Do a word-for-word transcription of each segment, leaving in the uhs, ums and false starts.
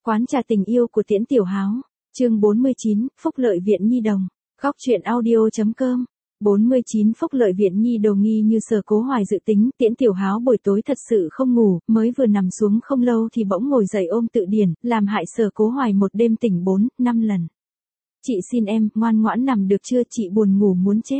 Quán trà tình yêu của Tiễn Tiểu Háo, chương bốn mươi chín, Phúc Lợi Viện Nhi Đồng, góc truyện audio.com. bốn mươi chín Phúc Lợi Viện Nhi Đồng. Nghi như Sở Cố Hoài dự tính, Tiễn Tiểu Háo buổi tối thật sự không ngủ, mới vừa nằm xuống không lâu thì bỗng ngồi dậy ôm Tự Điển, làm hại Sở Cố Hoài một đêm tỉnh bốn, năm lần. Chị xin em, ngoan ngoãn nằm được chưa, chị buồn ngủ muốn chết.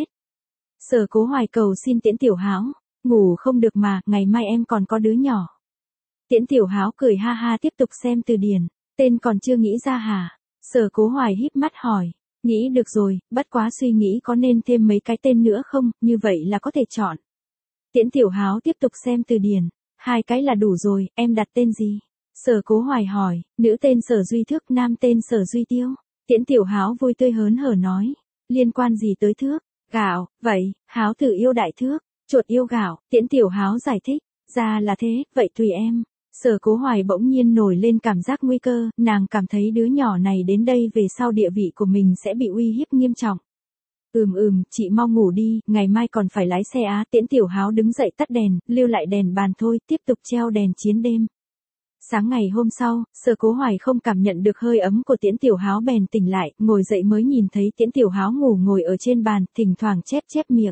Sở Cố Hoài cầu xin Tiễn Tiểu Háo, ngủ không được mà, ngày mai em còn có đứa nhỏ. Tiễn Tiểu Háo cười ha ha tiếp tục xem Từ Điển, tên còn chưa nghĩ ra hả? Sở Cố Hoài híp mắt hỏi, nghĩ được rồi, bất quá suy nghĩ có nên thêm mấy cái tên nữa không, như vậy là có thể chọn. Tiễn Tiểu Háo tiếp tục xem Từ Điển, hai cái là đủ rồi, em đặt tên gì? Sở Cố Hoài hỏi, nữ tên Sở Duy Thước, nam tên Sở Duy Tiêu. Tiễn Tiểu Háo vui tươi hớn hở nói, liên quan gì tới thước? Gạo, vậy, Háo tử yêu đại thước, chuột yêu gạo. Tiễn Tiểu Háo giải thích, ra là thế, vậy tùy em. Sở Cố Hoài bỗng nhiên nổi lên cảm giác nguy cơ, nàng cảm thấy đứa nhỏ này đến đây về sau địa vị của mình sẽ bị uy hiếp nghiêm trọng. Ừm ừm, chị mau ngủ đi, ngày mai còn phải lái xe á. Tiễn Tiểu Háo đứng dậy tắt đèn, lưu lại đèn bàn thôi, tiếp tục treo đèn chiến đêm. Sáng ngày hôm sau, Sở Cố Hoài không cảm nhận được hơi ấm của Tiễn Tiểu Háo bèn tỉnh lại, ngồi dậy mới nhìn thấy Tiễn Tiểu Háo ngủ ngồi ở trên bàn, thỉnh thoảng chép chép miệng.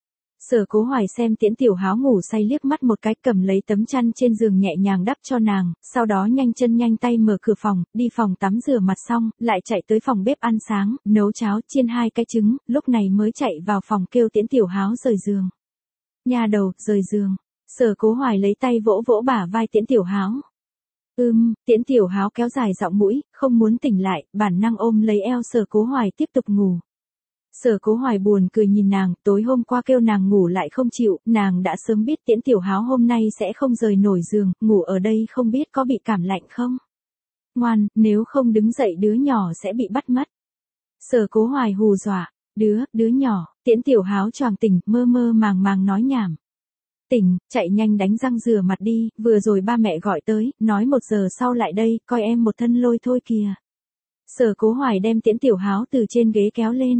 Sở Cố Hoài xem Tiễn Tiểu Háo ngủ say liếc mắt một cái, cầm lấy tấm chăn trên giường nhẹ nhàng đắp cho nàng, sau đó nhanh chân nhanh tay mở cửa phòng, đi phòng tắm rửa mặt xong, lại chạy tới phòng bếp ăn sáng, nấu cháo, chiên hai cái trứng, lúc này mới chạy vào phòng kêu Tiễn Tiểu Háo rời giường. Nha đầu, rời giường. Sở Cố Hoài lấy tay vỗ vỗ bả vai Tiễn Tiểu Háo. Ừm, Tiễn Tiểu Háo kéo dài giọng mũi, không muốn tỉnh lại, bản năng ôm lấy eo Sở Cố Hoài tiếp tục ngủ. Sở Cố Hoài buồn cười nhìn nàng, tối hôm qua kêu nàng ngủ lại không chịu, nàng đã sớm biết Tiễn Tiểu Háo hôm nay sẽ không rời nổi giường, ngủ ở đây không biết có bị cảm lạnh không. Ngoan, nếu không đứng dậy đứa nhỏ sẽ bị bắt mất. Sở Cố Hoài hù dọa, đứa, đứa nhỏ. Tiễn Tiểu Háo choàng tỉnh, mơ mơ màng màng nói nhảm. Tỉnh, chạy nhanh đánh răng rửa mặt đi, vừa rồi ba mẹ gọi tới, nói một giờ sau lại đây, coi em một thân lôi thôi kìa. Sở Cố Hoài đem Tiễn Tiểu Háo từ trên ghế kéo lên.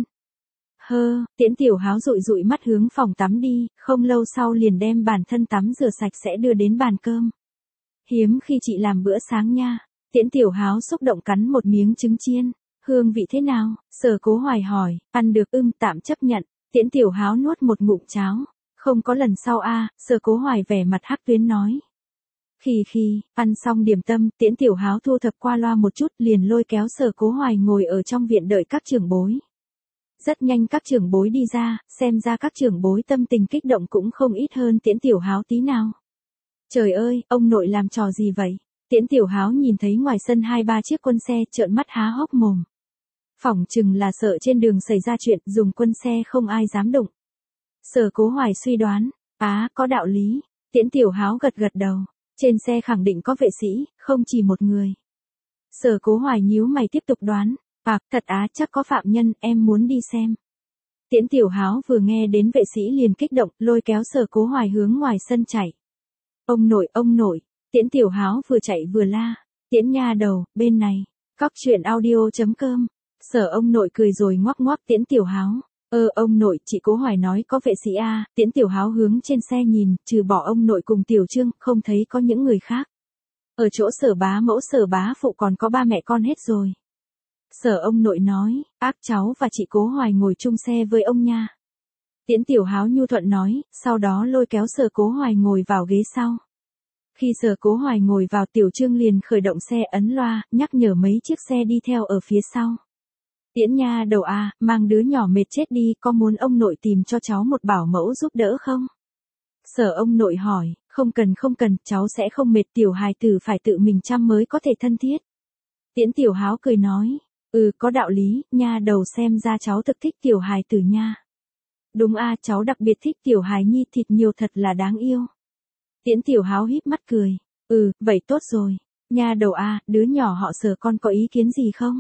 Hơ, Tiễn Tiểu Háo dụi dụi mắt hướng phòng tắm đi, không lâu sau liền đem bản thân tắm rửa sạch sẽ đưa đến bàn cơm. Hiếm khi chị làm bữa sáng nha. Tiễn Tiểu Háo xúc động cắn một miếng trứng chiên. Hương vị thế nào? Sở Cố Hoài hỏi, ăn được ưng tạm chấp nhận. Tiễn Tiểu Háo nuốt một ngụm cháo. Không có lần sau a. À, Sở Cố Hoài vẻ mặt hắc tuyến nói. Khi khi, ăn xong điểm tâm, Tiễn Tiểu Háo thu thập qua loa một chút liền lôi kéo Sở Cố Hoài ngồi ở trong viện đợi các trưởng bối. Rất nhanh các trưởng bối đi ra, xem ra các trưởng bối tâm tình kích động cũng không ít hơn Tiễn Tiểu Háo tí nào. Trời ơi, ông nội làm trò gì vậy? Tiễn Tiểu Háo nhìn thấy ngoài sân hai ba chiếc quân xe, trợn mắt há hốc mồm. Phỏng chừng là sợ trên đường xảy ra chuyện, dùng quân xe không ai dám đụng. Sở Cố Hoài suy đoán, á, có đạo lý. Tiễn Tiểu Háo gật gật đầu, trên xe khẳng định có vệ sĩ, không chỉ một người. Sở Cố Hoài nhíu mày tiếp tục đoán. À, thật á, chắc có phạm nhân, em muốn đi xem. Tiễn Tiểu Háo vừa nghe đến vệ sĩ liền kích động, lôi kéo Sở Cố Hoài hướng ngoài sân chạy. Ông nội, ông nội. Tiễn Tiểu Háo vừa chạy vừa la. Tiễn nha đầu, bên này. Góc truyện audio.com. Sở ông nội cười rồi ngoắc ngoắc Tiễn Tiểu Háo. Ơ ông nội, chị Cố Hoài nói có vệ sĩ a. Tiễn Tiểu Háo hướng trên xe nhìn, trừ bỏ ông nội cùng Tiểu Trương, không thấy có những người khác. Ở chỗ Sở bá mẫu Sở bá phụ còn có ba mẹ con hết rồi. Sở ông nội nói, ác cháu và chị Cố Hoài ngồi chung xe với ông nha. Tiễn Tiểu Háo nhu thuận nói, sau đó lôi kéo Sở Cố Hoài ngồi vào ghế sau. Khi Sở Cố Hoài ngồi vào, Tiểu Trương liền khởi động xe ấn loa, nhắc nhở mấy chiếc xe đi theo ở phía sau. Tiễn nha đầu à, mang đứa nhỏ mệt chết đi, có muốn ông nội tìm cho cháu một bảo mẫu giúp đỡ không? Sở ông nội hỏi, không cần không cần, cháu sẽ không mệt, tiểu hài tử phải tự mình chăm mới có thể thân thiết. Tiễn Tiểu Háo cười nói. Ừ, có đạo lý, nha đầu xem ra cháu thực thích tiểu hài tử nha. Đúng a, à, cháu đặc biệt thích tiểu hài nhi, thịt nhiều thật là đáng yêu. Tiễn Tiểu Háo híp mắt cười. Ừ, vậy tốt rồi. Nha đầu a, à, đứa nhỏ họ Sở con có ý kiến gì không?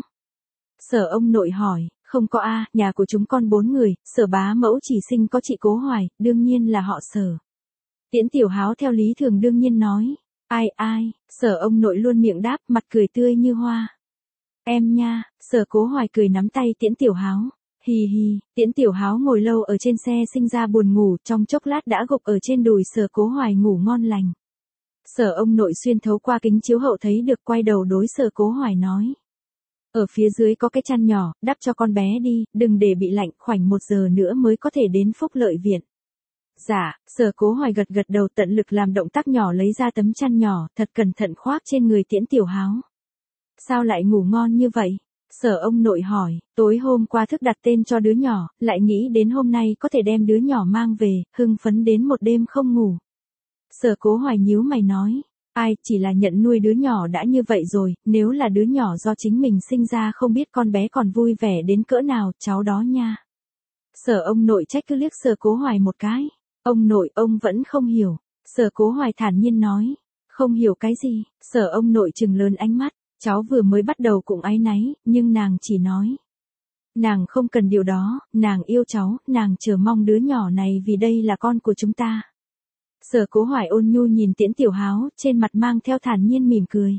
Sở ông nội hỏi, không có a, à, nhà của chúng con bốn người, Sở bá mẫu chỉ sinh có chị Cố Hoài, đương nhiên là họ Sở. Tiễn Tiểu Háo theo lý thường đương nhiên nói. Ai ai, Sở ông nội luôn miệng đáp, mặt cười tươi như hoa. Em nha. Sở Cố Hoài cười nắm tay Tiễn Tiểu Háo. Hì hì. Tiễn Tiểu Háo ngồi lâu ở trên xe sinh ra buồn ngủ, trong chốc lát đã gục ở trên đùi Sở Cố Hoài ngủ ngon lành. Sở ông nội xuyên thấu qua kính chiếu hậu thấy được, quay đầu đối Sở Cố Hoài nói. Ở phía dưới có cái chăn nhỏ, đắp cho con bé đi, đừng để bị lạnh, khoảnh một giờ nữa mới có thể đến Phúc Lợi Viện. Dạ, Sở Cố Hoài gật gật đầu, tận lực làm động tác nhỏ lấy ra tấm chăn nhỏ, thật cẩn thận khoác trên người Tiễn Tiểu Háo. Sao lại ngủ ngon như vậy? Sở ông nội hỏi, tối hôm qua thức đặt tên cho đứa nhỏ, lại nghĩ đến hôm nay có thể đem đứa nhỏ mang về, hưng phấn đến một đêm không ngủ. Sở Cố Hoài nhíu mày nói, ai, chỉ là nhận nuôi đứa nhỏ đã như vậy rồi, nếu là đứa nhỏ do chính mình sinh ra không biết con bé còn vui vẻ đến cỡ nào, cháu đó nha. Sở ông nội trách cứ liếc Sở Cố Hoài một cái, ông nội ông vẫn không hiểu. Sở Cố Hoài thản nhiên nói, không hiểu cái gì? Sở ông nội trừng lớn ánh mắt, cháu vừa mới bắt đầu cũng áy náy, nhưng nàng chỉ nói. Nàng không cần điều đó, nàng yêu cháu, nàng chờ mong đứa nhỏ này vì đây là con của chúng ta. Sở Cố Hoài ôn nhu nhìn Tiễn Tiểu Háo, trên mặt mang theo thản nhiên mỉm cười.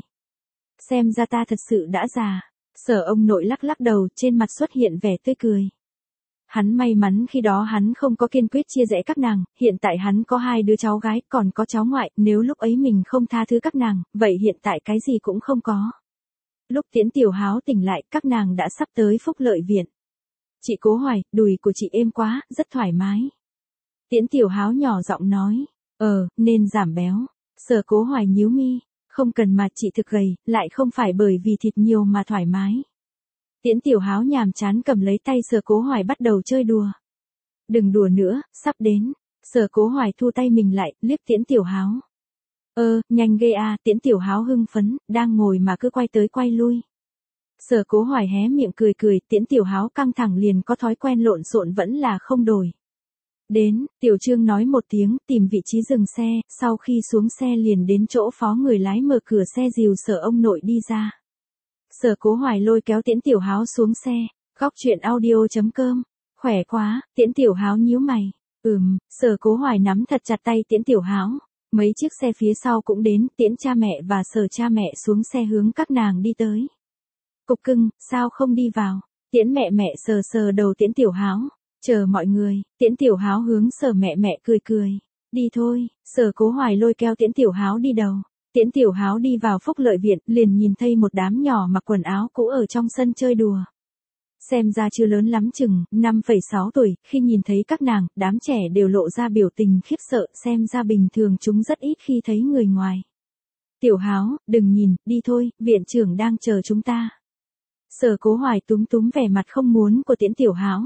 Xem ra ta thật sự đã già. Sở ông nội lắc lắc đầu, trên mặt xuất hiện vẻ tươi cười. Hắn may mắn khi đó hắn không có kiên quyết chia rẽ các nàng, hiện tại hắn có hai đứa cháu gái, còn có cháu ngoại, nếu lúc ấy mình không tha thứ các nàng, vậy hiện tại cái gì cũng không có. Lúc Tiễn Tiểu Háo tỉnh lại, các nàng đã sắp tới Phúc Lợi Viện. Chị Cố Hoài, đùi của chị êm quá, rất thoải mái. Tiễn Tiểu Háo nhỏ giọng nói, ờ, nên giảm béo. Sở Cố Hoài nhíu mi, không cần mà, chị thực gầy, lại không phải bởi vì thịt nhiều mà thoải mái. Tiễn Tiểu Háo nhàm chán cầm lấy tay Sở Cố Hoài bắt đầu chơi đùa. Đừng đùa nữa, sắp đến. Sở Cố Hoài thu tay mình lại, liếc Tiễn Tiểu Háo. Ơ, nhanh ghê à, Tiễn Tiểu Háo hưng phấn, đang ngồi mà cứ quay tới quay lui. Sở Cố Hoài hé miệng cười cười, Tiễn Tiểu Háo căng thẳng liền có thói quen lộn xộn vẫn là không đổi. Đến, Tiểu Trương nói một tiếng, tìm vị trí dừng xe, sau khi xuống xe liền đến chỗ phó người lái mở cửa xe dìu Sở ông nội đi ra. Sở Cố Hoài lôi kéo Tiễn Tiểu Háo xuống xe, góc truyện audio chấm com, khỏe quá, Tiễn Tiểu Háo nhíu mày, ừm, Sở Cố Hoài nắm thật chặt tay Tiễn Tiểu Háo, mấy chiếc xe phía sau cũng đến, Tiễn cha mẹ và Sở cha mẹ xuống xe hướng các nàng đi tới. Cục cưng, sao không đi vào? Tiễn mẹ mẹ sờ sờ đầu Tiễn Tiểu Háo, chờ mọi người, Tiễn Tiểu Háo hướng Sở mẹ mẹ cười cười, đi thôi. Sở Cố Hoài lôi kéo Tiễn Tiểu Háo đi đầu. Tiễn Tiểu Háo đi vào Phúc Lợi Viện, liền nhìn thấy một đám nhỏ mặc quần áo cũ ở trong sân chơi đùa. Xem ra chưa lớn lắm chừng, năm phẩy sáu tuổi, khi nhìn thấy các nàng, đám trẻ đều lộ ra biểu tình khiếp sợ, xem ra bình thường chúng rất ít khi thấy người ngoài. Tiểu Háo, đừng nhìn, đi thôi, viện trưởng đang chờ chúng ta. Sở Cố Hoài túm túm vẻ mặt không muốn của Tiễn Tiểu Háo.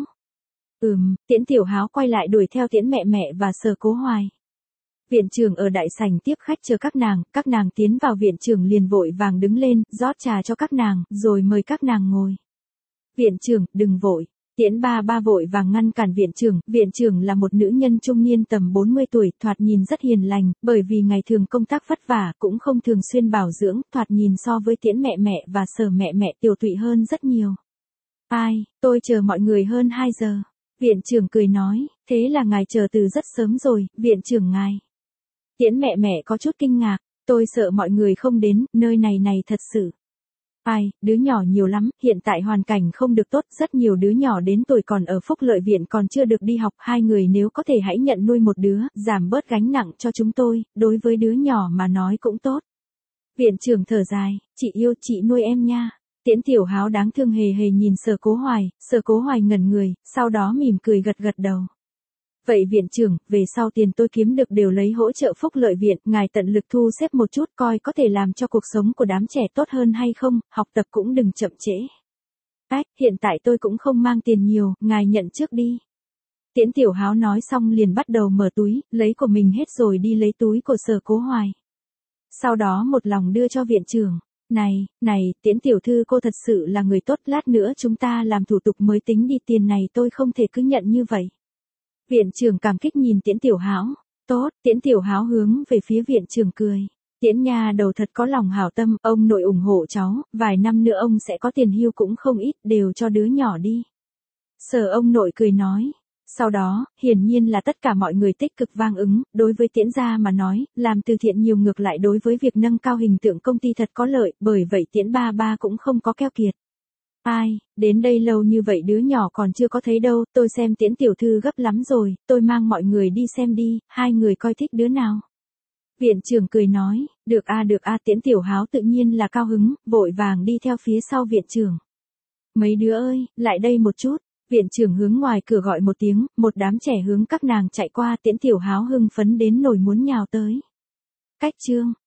Ừm, Tiễn Tiểu Háo quay lại đuổi theo Tiễn mẹ mẹ và Sở Cố Hoài. Viện trưởng ở đại sảnh tiếp khách chờ các nàng, các nàng tiến vào viện trưởng liền vội vàng đứng lên, rót trà cho các nàng, rồi mời các nàng ngồi. Viện trưởng, đừng vội. Tiễn ba ba vội vàng ngăn cản viện trưởng, viện trưởng là một nữ nhân trung niên tầm bốn mươi tuổi, thoạt nhìn rất hiền lành, bởi vì ngày thường công tác vất vả, cũng không thường xuyên bảo dưỡng, thoạt nhìn so với Tiễn mẹ mẹ và Sở mẹ mẹ tiểu tụy hơn rất nhiều. Ai, tôi chờ mọi người hơn hai giờ. Viện trưởng cười nói, thế là ngài chờ từ rất sớm rồi, viện trưởng ngài. Tiễn mẹ mẹ có chút kinh ngạc, tôi sợ mọi người không đến, nơi này này thật sự. Ai, đứa nhỏ nhiều lắm, hiện tại hoàn cảnh không được tốt, rất nhiều đứa nhỏ đến tuổi còn ở Phúc Lợi Viện còn chưa được đi học, hai người nếu có thể hãy nhận nuôi một đứa, giảm bớt gánh nặng cho chúng tôi, đối với đứa nhỏ mà nói cũng tốt. Viện trưởng thở dài, chị yêu, chị nuôi em nha. Tiễn Tiểu Háo đáng thương hề hề nhìn Sở Cố Hoài, Sở Cố Hoài ngẩn người, sau đó mỉm cười gật gật đầu. Vậy viện trưởng, về sau tiền tôi kiếm được đều lấy hỗ trợ Phúc Lợi Viện, ngài tận lực thu xếp một chút coi có thể làm cho cuộc sống của đám trẻ tốt hơn hay không, học tập cũng đừng chậm trễ. Ách, hiện tại tôi cũng không mang tiền nhiều, ngài nhận trước đi. Tiễn Tiểu Háo nói xong liền bắt đầu mở túi, lấy của mình hết rồi đi lấy túi của Sở Cố Hoài. Sau đó một lòng đưa cho viện trưởng. Này, này, Tiễn tiểu thư cô thật sự là người tốt, lát nữa chúng ta làm thủ tục mới tính đi, tiền này tôi không thể cứ nhận như vậy. Viện trưởng cảm kích nhìn Tiễn Tiểu Háo. Tốt, Tiễn Tiểu Háo hướng về phía viện trưởng cười. Tiễn nhà đầu thật có lòng hảo tâm, ông nội ủng hộ cháu, vài năm nữa ông sẽ có tiền hưu cũng không ít, đều cho đứa nhỏ đi. Sở ông nội cười nói. Sau đó, hiển nhiên là tất cả mọi người tích cực vang ứng, đối với Tiễn gia mà nói, làm từ thiện nhiều ngược lại đối với việc nâng cao hình tượng công ty thật có lợi, bởi vậy Tiễn ba ba cũng không có keo kiệt. Ai, đến đây lâu như vậy đứa nhỏ còn chưa có thấy đâu, tôi xem Tiễn tiểu thư gấp lắm rồi, tôi mang mọi người đi xem đi, hai người coi thích đứa nào. Viện trưởng cười nói, được a được a Tiễn Tiểu Háo tự nhiên là cao hứng, vội vàng đi theo phía sau viện trưởng. Mấy đứa ơi, lại đây một chút. Viện trưởng hướng ngoài cửa gọi một tiếng, một đám trẻ hướng các nàng chạy qua Tiễn Tiểu Háo hưng phấn đến nổi muốn nhào tới. Cách chương